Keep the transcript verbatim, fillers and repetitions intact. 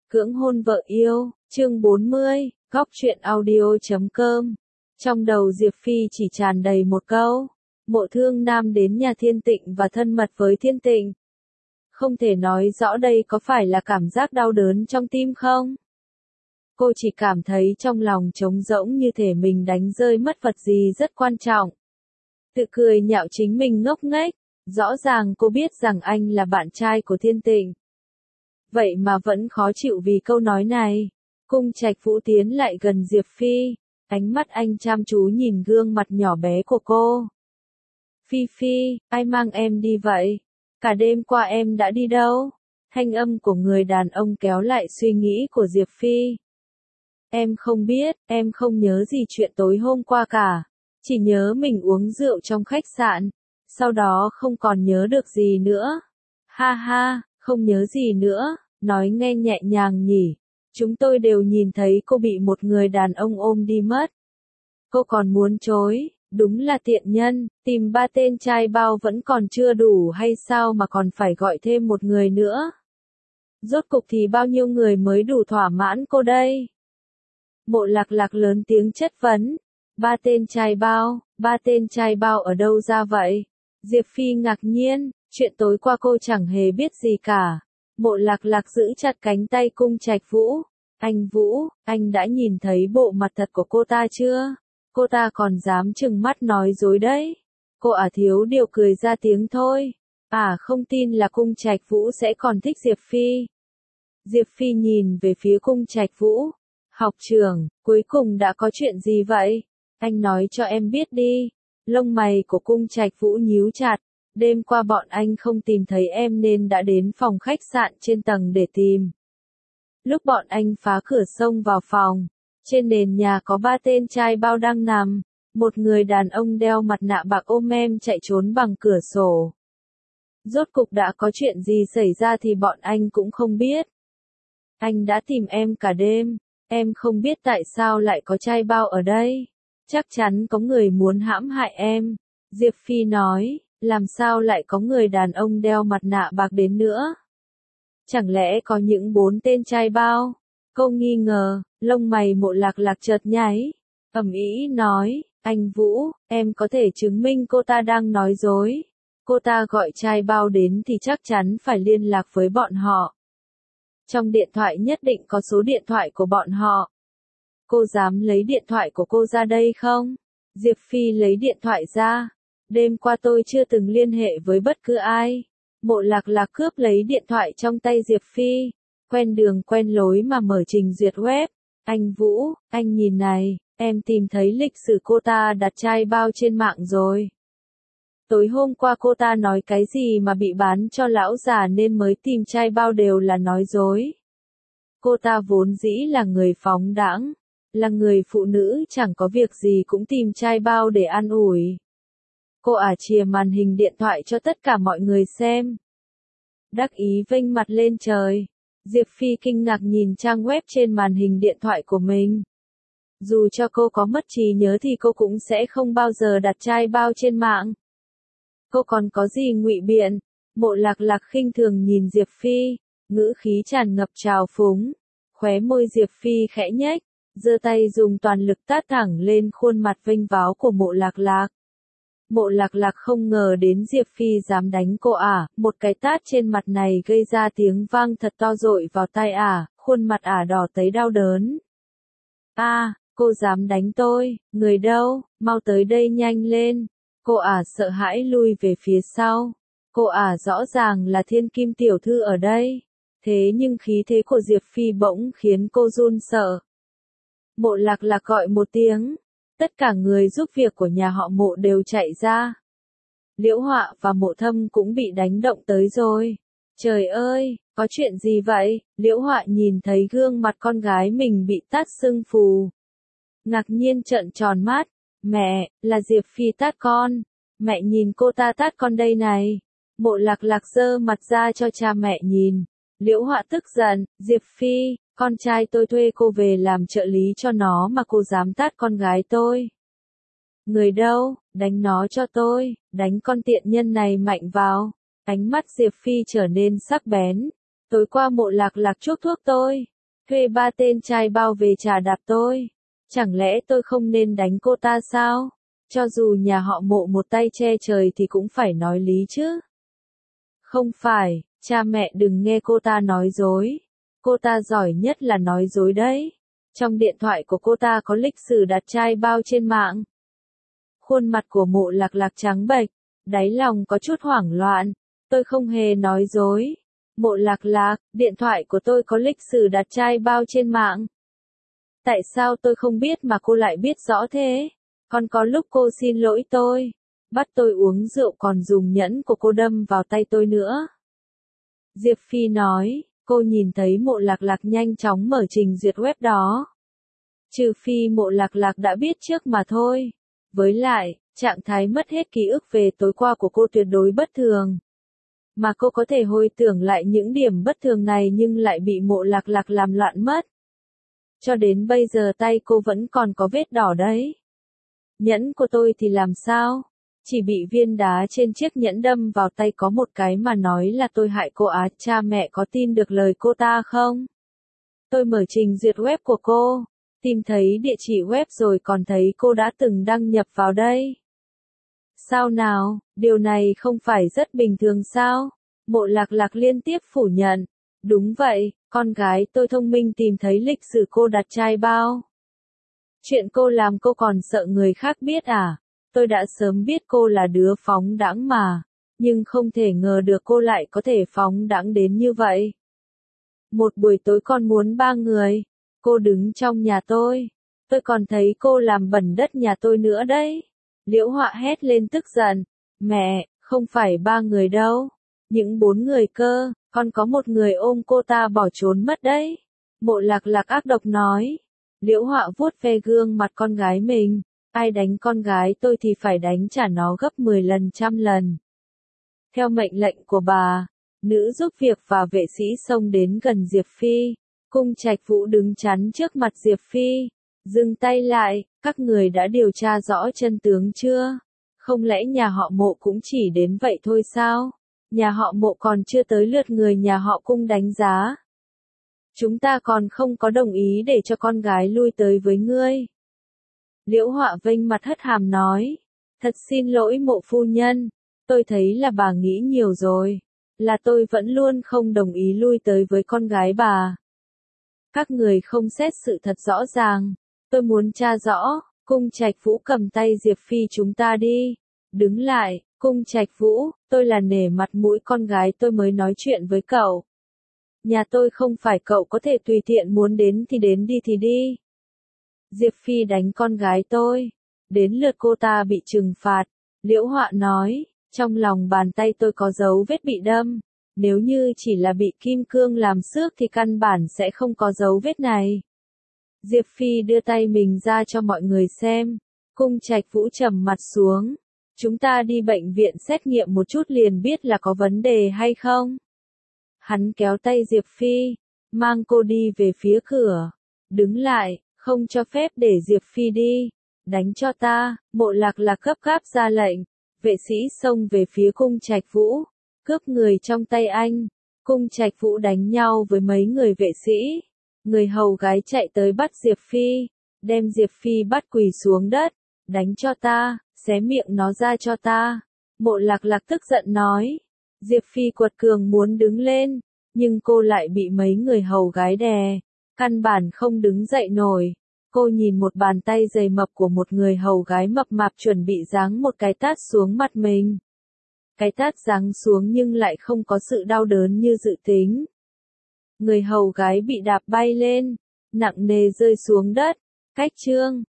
Cưỡng hôn vợ yêu, chương bốn mươi, góc truyện audio chấm com. Trong đầu Diệp Phi chỉ tràn đầy một câu. Mộ Thương Nam đến nhà Thiên Tịnh và thân mật với Thiên Tịnh. Không thể nói rõ đây có phải là cảm giác đau đớn trong tim không? Cô chỉ cảm thấy trong lòng trống rỗng như thể mình đánh rơi mất vật gì rất quan trọng. Tự cười nhạo chính mình ngốc nghếch. Rõ ràng cô biết rằng anh là bạn trai của Thiên Tịnh. Vậy mà vẫn khó chịu vì câu nói này. Cung Trạch Vũ tiến lại gần Diệp Phi. Ánh mắt anh chăm chú nhìn gương mặt nhỏ bé của cô. Phi Phi, ai mang em đi vậy? Cả đêm qua em đã đi đâu? Thanh âm của người đàn ông kéo lại suy nghĩ của Diệp Phi. Em không biết, em không nhớ gì chuyện tối hôm qua cả. Chỉ nhớ mình uống rượu trong khách sạn. Sau đó không còn nhớ được gì nữa. Ha ha, không nhớ gì nữa, nói nghe nhẹ nhàng nhỉ. Chúng tôi đều nhìn thấy cô bị một người đàn ông ôm đi mất. Cô còn muốn chối, đúng là tiện nhân, tìm ba tên trai bao vẫn còn chưa đủ hay sao mà còn phải gọi thêm một người nữa. Rốt cục thì bao nhiêu người mới đủ thỏa mãn cô đây? Mộ Lạc Lạc lớn tiếng chất vấn. Ba tên trai bao, ba tên trai bao ở đâu ra vậy? Diệp Phi ngạc nhiên, chuyện tối qua cô chẳng hề biết gì cả. Mộ Lạc Lạc giữ chặt cánh tay Cung Trạch Vũ. Anh Vũ, anh đã nhìn thấy bộ mặt thật của cô ta chưa? Cô ta còn dám trừng mắt nói dối đấy. Cô ả thiếu điều cười ra tiếng thôi. À không tin là Cung Trạch Vũ sẽ còn thích Diệp Phi. Diệp Phi nhìn về phía Cung Trạch Vũ. Học trưởng, cuối cùng đã có chuyện gì vậy? Anh nói cho em biết đi. Lông mày của Cung Trạch Vũ nhíu chặt. Đêm qua bọn anh không tìm thấy em nên đã đến phòng khách sạn trên tầng để tìm. Lúc bọn anh phá cửa xông vào phòng, trên nền nhà có ba tên trai bao đang nằm. Một người đàn ông đeo mặt nạ bạc ôm em chạy trốn bằng cửa sổ. Rốt cục đã có chuyện gì xảy ra thì bọn anh cũng không biết. Anh đã tìm em cả đêm. Em không biết tại sao lại có trai bao ở đây. Chắc chắn có người muốn hãm hại em. Diệp Phi nói, làm sao lại có người đàn ông đeo mặt nạ bạc đến nữa? Chẳng lẽ có những bốn tên trai bao? Cô nghi ngờ, lông mày Mộ Lạc Lạc chợt nháy. Ầm ĩ nói, anh Vũ, em có thể chứng minh cô ta đang nói dối. Cô ta gọi trai bao đến thì chắc chắn phải liên lạc với bọn họ. Trong điện thoại nhất định có số điện thoại của bọn họ. Cô dám lấy điện thoại của cô ra đây không? Diệp Phi lấy điện thoại ra. Đêm qua tôi chưa từng liên hệ với bất cứ ai. Mộ Lạc Lạc cướp lấy điện thoại trong tay Diệp Phi. Quen đường quen lối mà mở trình duyệt web. Anh Vũ, anh nhìn này, em tìm thấy lịch sử cô ta đặt trai bao trên mạng rồi. Tối hôm qua cô ta nói cái gì mà bị bán cho lão già nên mới tìm trai bao đều là nói dối. Cô ta vốn dĩ là người phóng đãng, là người phụ nữ chẳng có việc gì cũng tìm trai bao để an ủi. Cô ả chìa màn hình điện thoại cho tất cả mọi người xem. Đắc ý vênh mặt lên trời. Diệp Phi kinh ngạc nhìn trang web trên màn hình điện thoại của mình. Dù cho cô có mất trí nhớ thì cô cũng sẽ không bao giờ đặt trai bao trên mạng. Cô còn có gì ngụy biện? Mộ Lạc Lạc khinh thường nhìn Diệp Phi, ngữ khí tràn ngập trào phúng. Khóe môi Diệp Phi khẽ nhếch, giơ tay dùng toàn lực tát thẳng lên khuôn mặt vênh váo của Mộ Lạc Lạc. Mộ Lạc Lạc không ngờ đến Diệp Phi dám đánh cô ả, một cái tát trên mặt này gây ra tiếng vang thật to dội vào tai ả, khuôn mặt ả đỏ tấy đau đớn. A, à, cô dám đánh tôi, người đâu, mau tới đây nhanh lên. Cô ả sợ hãi lui về phía sau. Cô ả rõ ràng là thiên kim tiểu thư ở đây. Thế nhưng khí thế của Diệp Phi bỗng khiến cô run sợ. Mộ Lạc Lạc gọi một tiếng. Tất cả người giúp việc của nhà họ Mộ đều chạy ra. Liễu Họa và Mộ Thâm cũng bị đánh động tới rồi. Trời ơi, có chuyện gì vậy? Liễu Họa nhìn thấy gương mặt con gái mình bị tát sưng phù. Ngạc nhiên trợn tròn mắt. Mẹ, là Diệp Phi tát con. Mẹ nhìn cô ta tát con đây này. Mộ Lạc Lạc giơ mặt ra cho cha mẹ nhìn. Liễu Họa tức giận, Diệp Phi, con trai tôi thuê cô về làm trợ lý cho nó mà cô dám tát con gái tôi. Người đâu, đánh nó cho tôi, đánh con tiện nhân này mạnh vào. Ánh mắt Diệp Phi trở nên sắc bén. Tối qua Mộ Lạc Lạc chuốc thuốc tôi. thuê ba tên trai bao về trà đạp tôi. Chẳng lẽ tôi không nên đánh cô ta sao? Cho dù nhà họ Mộ một tay che trời thì cũng phải nói lý chứ. Không phải, cha mẹ đừng nghe cô ta nói dối. Cô ta giỏi nhất là nói dối đấy. Trong điện thoại của cô ta có lịch sử đặt trai bao trên mạng. Khuôn mặt của Mộ Lạc Lạc trắng bệch, đáy lòng có chút hoảng loạn. Tôi không hề nói dối. Mộ Lạc Lạc, điện thoại của tôi có lịch sử đặt trai bao trên mạng. Tại sao tôi không biết mà cô lại biết rõ thế? Còn có lúc cô xin lỗi tôi, bắt tôi uống rượu còn dùng nhẫn của cô đâm vào tay tôi nữa. Diệp Phi nói, cô nhìn thấy Mộ Lạc Lạc nhanh chóng mở trình duyệt web đó. Trừ phi Mộ Lạc Lạc đã biết trước mà thôi. Với lại, trạng thái mất hết ký ức về tối qua của cô tuyệt đối bất thường. Mà cô có thể hồi tưởng lại những điểm bất thường này nhưng lại bị Mộ Lạc Lạc làm loạn mất. Cho đến bây giờ tay cô vẫn còn có vết đỏ đấy. Nhẫn của tôi thì làm sao? Chỉ bị viên đá trên chiếc nhẫn đâm vào tay có một cái mà nói là tôi hại cô á, cha mẹ có tin được lời cô ta không? Tôi mở trình duyệt web của cô, tìm thấy địa chỉ web rồi còn thấy cô đã từng đăng nhập vào đây. Sao nào, điều này không phải rất bình thường sao? Mộ Lạc Lạc liên tiếp phủ nhận. Đúng vậy, con gái tôi thông minh tìm thấy lịch sử cô đặt trai bao. Chuyện cô làm cô còn sợ người khác biết à? Tôi đã sớm biết cô là đứa phóng đãng mà, nhưng không thể ngờ được cô lại có thể phóng đãng đến như vậy. Một buổi tối con muốn ba người, cô đứng trong nhà tôi, tôi còn thấy cô làm bẩn đất nhà tôi nữa đấy. Liễu Họa hét lên tức giận, mẹ, không phải ba người đâu, những bốn người cơ, còn có một người ôm cô ta bỏ trốn mất đấy. Mộ Lạc Lạc ác độc nói. Liễu Họa vuốt ve gương mặt con gái mình, ai đánh con gái tôi thì phải đánh trả nó gấp mười lần trăm lần. Theo mệnh lệnh của bà, nữ giúp việc và vệ sĩ xông đến gần Diệp Phi, Cung Trạch Vũ đứng chắn trước mặt Diệp Phi, dừng tay lại, các người đã điều tra rõ chân tướng chưa? Không lẽ nhà họ Mộ cũng chỉ đến vậy thôi sao? Nhà họ Mộ còn chưa tới lượt người nhà họ Cung đánh giá. Chúng ta còn không có đồng ý để cho con gái lui tới với ngươi. Liễu Họa vênh mặt hất hàm nói, thật xin lỗi Mộ phu nhân, tôi thấy là bà nghĩ nhiều rồi, là tôi vẫn luôn không đồng ý lui tới với con gái bà. Các người không xét sự thật rõ ràng, tôi muốn tra rõ. Cung Trạch Vũ cầm tay Diệp Phi, chúng ta đi. Đứng lại, Cung Trạch Vũ, tôi là nể mặt mũi con gái tôi mới nói chuyện với cậu. Nhà tôi không phải cậu có thể tùy tiện muốn đến thì đến đi thì đi. Diệp Phi đánh con gái tôi, đến lượt cô ta bị trừng phạt. Liễu Họa nói, trong lòng bàn tay tôi có dấu vết bị đâm, nếu như chỉ là bị kim cương làm xước thì căn bản sẽ không có dấu vết này. Diệp Phi đưa tay mình ra cho mọi người xem. Cung Trạch Vũ trầm mặt xuống, chúng ta đi bệnh viện xét nghiệm một chút liền biết là có vấn đề hay không. Hắn kéo tay Diệp Phi, mang cô đi về phía cửa. Đứng lại, không cho phép để Diệp Phi đi. Đánh cho ta. Mộ Lạc Lạc gấp gáp ra lệnh. Vệ sĩ xông về phía Cung Trạch Vũ, cướp người trong tay anh. Cung Trạch Vũ đánh nhau với mấy người vệ sĩ. Người hầu gái chạy tới bắt Diệp Phi, đem Diệp Phi bắt quỳ xuống đất. Đánh cho ta, xé miệng nó ra cho ta. Mộ Lạc Lạc tức giận nói. Diệp Phi quật cường muốn đứng lên, nhưng cô lại bị mấy người hầu gái đè, căn bản không đứng dậy nổi. Cô nhìn một bàn tay dày mập của một người hầu gái mập mạp chuẩn bị giáng một cái tát xuống mặt mình. Cái tát giáng xuống nhưng lại không có sự đau đớn như dự tính. Người hầu gái bị đạp bay lên, nặng nề rơi xuống đất. Cách chương